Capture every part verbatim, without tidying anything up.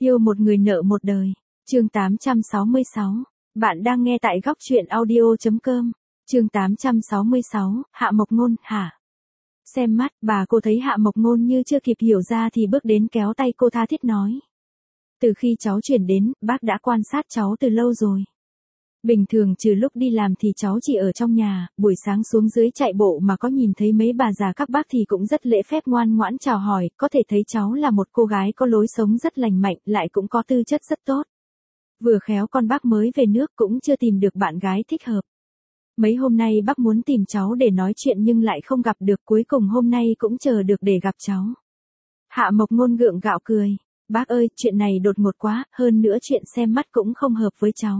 Yêu một người nợ một đời. Chương tám trăm sáu mươi sáu. Bạn đang nghe tại góc truyện audio.com. Chương tám trăm sáu mươi sáu, Hạ Mộc Ngôn, hả? Xem mắt, bà cô thấy Hạ Mộc Ngôn như chưa kịp hiểu ra thì bước đến kéo tay cô tha thiết nói. Từ khi cháu chuyển đến, bác đã quan sát cháu từ lâu rồi. Bình thường trừ lúc đi làm thì cháu chỉ ở trong nhà, buổi sáng xuống dưới chạy bộ mà có nhìn thấy mấy bà già các bác thì cũng rất lễ phép ngoan ngoãn chào hỏi, có thể thấy cháu là một cô gái có lối sống rất lành mạnh, lại cũng có tư chất rất tốt. Vừa khéo con bác mới về nước cũng chưa tìm được bạn gái thích hợp. Mấy hôm nay bác muốn tìm cháu để nói chuyện nhưng lại không gặp được, cuối cùng hôm nay cũng chờ được để gặp cháu. Hạ Mộc Ngôn gượng gạo cười. Bác ơi, chuyện này đột ngột quá, hơn nữa chuyện xem mắt cũng không hợp với cháu.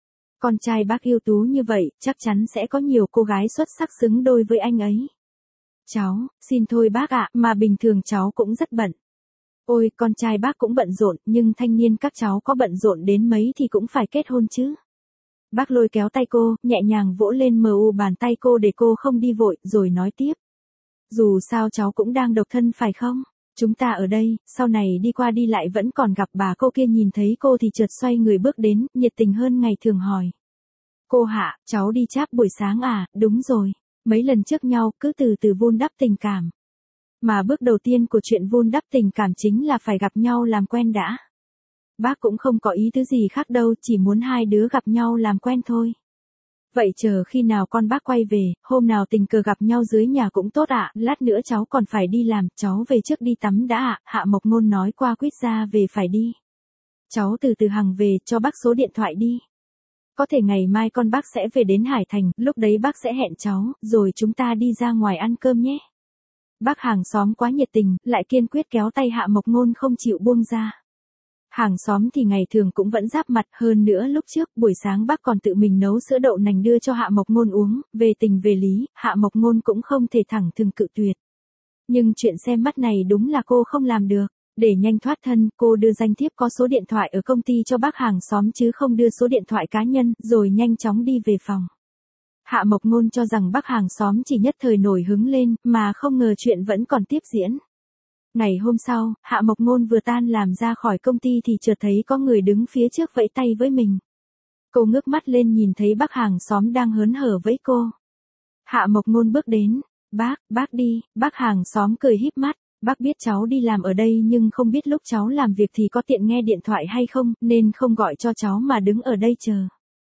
Con trai bác ưu tú như vậy, chắc chắn sẽ có nhiều cô gái xuất sắc xứng đôi với anh ấy. Cháu, xin thôi bác ạ, mà bình thường cháu cũng rất bận. Ôi, con trai bác cũng bận rộn, nhưng thanh niên các cháu có bận rộn đến mấy thì cũng phải kết hôn chứ. Bác lôi kéo tay cô, nhẹ nhàng vỗ lên mờ u bàn tay cô để cô không đi vội, rồi nói tiếp. Dù sao cháu cũng đang độc thân phải không? Chúng ta ở đây, sau này đi qua đi lại vẫn còn gặp bà cô kia, nhìn thấy cô thì chợt xoay người bước đến, nhiệt tình hơn ngày thường hỏi. Cô Hạ, cháu đi cháp buổi sáng à? Đúng rồi. Mấy lần trước nhau, cứ từ từ vun đắp tình cảm. Mà bước đầu tiên của chuyện vun đắp tình cảm chính là phải gặp nhau làm quen đã. Bác cũng không có ý thứ gì khác đâu, chỉ muốn hai đứa gặp nhau làm quen thôi. Vậy chờ khi nào con bác quay về, hôm nào tình cờ gặp nhau dưới nhà cũng tốt ạ, lát nữa cháu còn phải đi làm, cháu về trước đi tắm đã ạ, Hạ Mộc Ngôn nói qua quýt ra về phải đi. Cháu từ từ hằng về, cho bác số điện thoại đi. Có thể ngày mai con bác sẽ về đến Hải Thành, lúc đấy bác sẽ hẹn cháu, rồi chúng ta đi ra ngoài ăn cơm nhé. Bác hàng xóm quá nhiệt tình, lại kiên quyết kéo tay Hạ Mộc Ngôn không chịu buông ra. Hàng xóm thì ngày thường cũng vẫn giáp mặt, hơn nữa lúc trước, buổi sáng bác còn tự mình nấu sữa đậu nành đưa cho Hạ Mộc Ngôn uống, về tình về lý, Hạ Mộc Ngôn cũng không thể thẳng thừng cự tuyệt. Nhưng chuyện xem mắt này đúng là cô không làm được, để nhanh thoát thân, cô đưa danh thiếp có số điện thoại ở công ty cho bác hàng xóm chứ không đưa số điện thoại cá nhân, rồi nhanh chóng đi về phòng. Hạ Mộc Ngôn cho rằng bác hàng xóm chỉ nhất thời nổi hứng lên, mà không ngờ chuyện vẫn còn tiếp diễn. Ngày hôm sau, Hạ Mộc Ngôn vừa tan làm ra khỏi công ty thì chợt thấy có người đứng phía trước vẫy tay với mình. Cô ngước mắt lên nhìn thấy bác hàng xóm đang hớn hở với cô. Hạ Mộc Ngôn bước đến. Bác, bác đi, bác hàng xóm cười híp mắt. Bác biết cháu đi làm ở đây nhưng không biết lúc cháu làm việc thì có tiện nghe điện thoại hay không, nên không gọi cho cháu mà đứng ở đây chờ.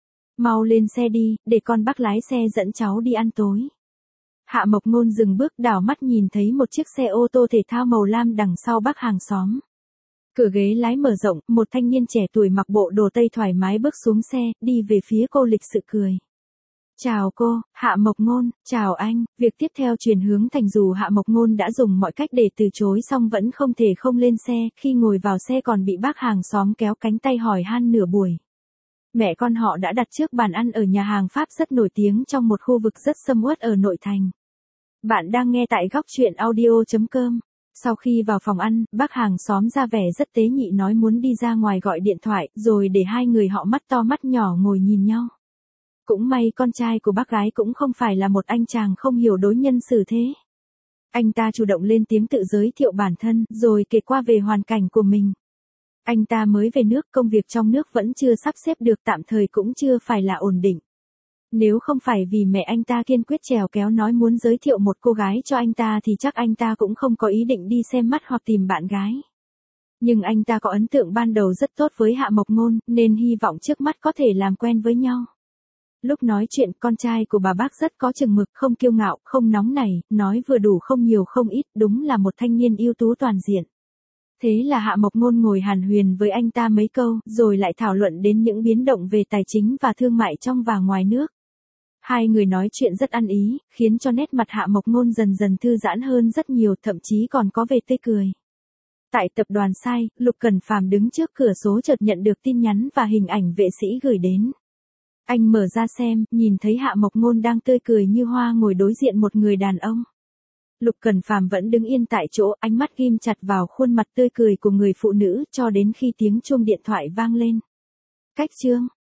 Mau lên xe đi, để con bác lái xe dẫn cháu đi ăn tối. Hạ Mộc Ngôn dừng bước, đảo mắt nhìn thấy một chiếc xe ô tô thể thao màu lam đằng sau bác hàng xóm. Cửa ghế lái mở rộng, một thanh niên trẻ tuổi mặc bộ đồ tây thoải mái bước xuống xe, đi về phía cô lịch sự cười. Chào cô, Hạ Mộc Ngôn, chào anh. Việc tiếp theo chuyển hướng thành dù Hạ Mộc Ngôn đã dùng mọi cách để từ chối xong vẫn không thể không lên xe, khi ngồi vào xe còn bị bác hàng xóm kéo cánh tay hỏi han nửa buổi. Mẹ con họ đã đặt trước bàn ăn ở nhà hàng Pháp rất nổi tiếng trong một khu vực rất sầm uất ở nội thành. Bạn đang nghe tại góc truyện audio.com. Sau khi vào phòng ăn, bác hàng xóm ra vẻ rất tế nhị nói muốn đi ra ngoài gọi điện thoại, rồi để hai người họ mắt to mắt nhỏ ngồi nhìn nhau. Cũng may con trai của bác gái cũng không phải là một anh chàng không hiểu đối nhân xử thế. Anh ta chủ động lên tiếng tự giới thiệu bản thân, rồi kể qua về hoàn cảnh của mình. Anh ta mới về nước, công việc trong nước vẫn chưa sắp xếp được, tạm thời cũng chưa phải là ổn định. Nếu không phải vì mẹ anh ta kiên quyết trèo kéo nói muốn giới thiệu một cô gái cho anh ta thì chắc anh ta cũng không có ý định đi xem mắt hoặc tìm bạn gái. Nhưng anh ta có ấn tượng ban đầu rất tốt với Hạ Mộc Ngôn, nên hy vọng trước mắt có thể làm quen với nhau. Lúc nói chuyện, con trai của bà bác rất có chừng mực, không kiêu ngạo, không nóng nảy, nói vừa đủ không nhiều không ít, đúng là một thanh niên ưu tú toàn diện. Thế là Hạ Mộc Ngôn ngồi hàn huyền với anh ta mấy câu, rồi lại thảo luận đến những biến động về tài chính và thương mại trong và ngoài nước. Hai người nói chuyện rất ăn ý, khiến cho nét mặt Hạ Mộc Ngôn dần dần thư giãn hơn rất nhiều, thậm chí còn có vẻ tươi cười. Tại tập đoàn Sai, Lục Cẩn Phàm đứng trước cửa số chợt nhận được tin nhắn và hình ảnh vệ sĩ gửi đến. Anh mở ra xem, nhìn thấy Hạ Mộc Ngôn đang tươi cười như hoa ngồi đối diện một người đàn ông. Lục Cẩn Phàm vẫn đứng yên tại chỗ, ánh mắt ghim chặt vào khuôn mặt tươi cười của người phụ nữ cho đến khi tiếng chuông điện thoại vang lên. Cách chương